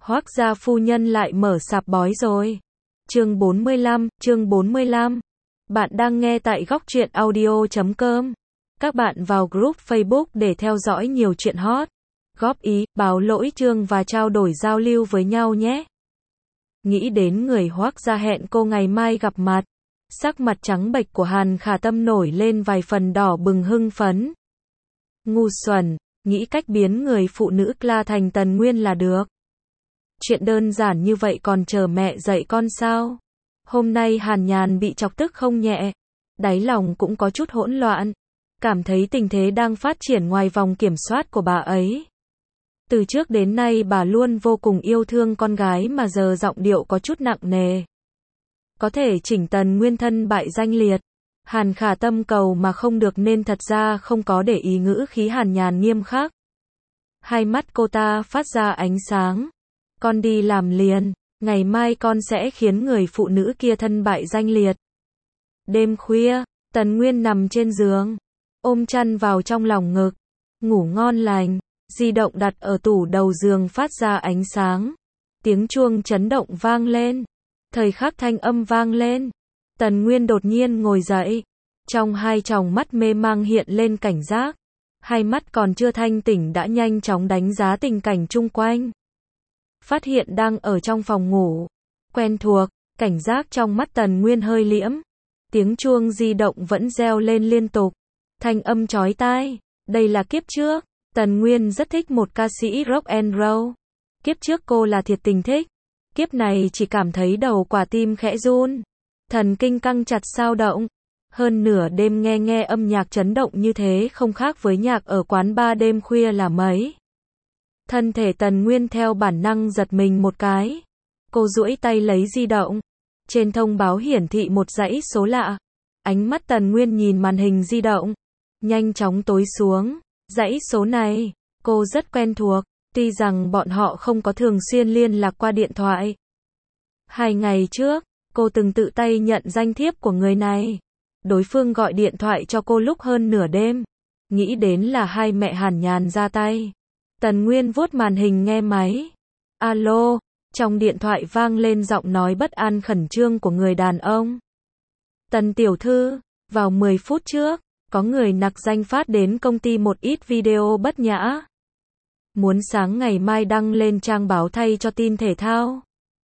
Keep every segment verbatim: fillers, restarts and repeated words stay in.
Hoác gia phu nhân lại mở sạp bói rồi. Chương bốn mươi lăm, chương bốn mươi lăm. Bạn đang nghe tại góc truyện audio chấm com. Các bạn vào group Facebook để theo dõi nhiều chuyện hot, góp ý, báo lỗi chương và trao đổi giao lưu với nhau nhé. Nghĩ đến người Hoác gia hẹn cô ngày mai gặp mặt, sắc mặt trắng bệch của Hàn Khả Tâm nổi lên vài phần đỏ bừng hưng phấn. Ngu xuẩn, nghĩ cách biến người phụ nữ Cla thành Tần Nguyên là được. Chuyện đơn giản như vậy còn chờ mẹ dạy con sao? Hôm nay Hàn Nhàn bị chọc tức không nhẹ, đáy lòng cũng có chút hỗn loạn, cảm thấy tình thế đang phát triển ngoài vòng kiểm soát của bà ấy. Từ trước đến nay bà luôn vô cùng yêu thương con gái mà giờ giọng điệu có chút nặng nề. Có thể chỉnh Tần Nguyên thân bại danh liệt. Hàn Khả Tâm cầu mà không được nên thật ra không có để ý ngữ khí Hàn Nhàn nghiêm khắc. Hai mắt cô ta phát ra ánh sáng. Con đi làm liền, ngày mai con sẽ khiến người phụ nữ kia thân bại danh liệt. Đêm khuya, Tần Nguyên nằm trên giường, ôm chăn vào trong lòng ngực, ngủ ngon lành, di động đặt ở tủ đầu giường phát ra ánh sáng. Tiếng chuông chấn động vang lên. Thời khắc thanh âm vang lên. Tần Nguyên đột nhiên ngồi dậy. Trong hai tròng mắt mê mang hiện lên cảnh giác. Hai mắt còn chưa thanh tỉnh đã nhanh chóng đánh giá tình cảnh chung quanh. Phát hiện đang ở trong phòng ngủ. Quen thuộc, cảnh giác trong mắt Tần Nguyên hơi liễm. Tiếng chuông di động vẫn reo lên liên tục. Thanh âm chói tai. Đây là kiếp trước. Tần Nguyên rất thích một ca sĩ rock and roll. Kiếp trước cô là thiệt tình thích. Kiếp này chỉ cảm thấy đầu quả tim khẽ run. Thần kinh căng chặt xao động. Hơn nửa đêm nghe nghe âm nhạc chấn động như thế không khác với nhạc ở quán bar đêm khuya là mấy. Thân thể Tần Nguyên theo bản năng giật mình một cái. Cô duỗi tay lấy di động. Trên thông báo hiển thị một dãy số lạ. Ánh mắt Tần Nguyên nhìn màn hình di động. Nhanh chóng tối xuống. Dãy số này, cô rất quen thuộc. Tuy rằng bọn họ không có thường xuyên liên lạc qua điện thoại. Hai ngày trước, cô từng tự tay nhận danh thiếp của người này. Đối phương gọi điện thoại cho cô lúc hơn nửa đêm. Nghĩ đến là hai mẹ Hàn Nhàn ra tay. Tần Nguyên vuốt màn hình nghe máy. Alo, trong điện thoại vang lên giọng nói bất an khẩn trương của người đàn ông. Tần tiểu thư, vào mười phút trước, có người nặc danh phát đến công ty một ít video bất nhã. Muốn sáng ngày mai đăng lên trang báo thay cho tin thể thao.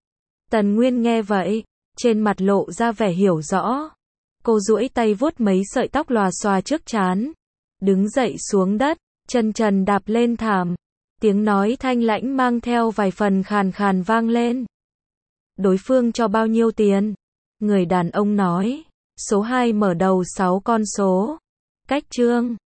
Tần Nguyên nghe vậy, trên mặt lộ ra vẻ hiểu rõ. Cô duỗi tay vuốt mấy sợi tóc lòa xòa trước trán. Đứng dậy xuống đất, chân trần đạp lên thảm. Tiếng nói thanh lãnh mang theo vài phần khàn khàn vang lên. Đối phương cho bao nhiêu tiền? Người đàn ông nói. Số hai mở đầu sáu con số. Cách chương.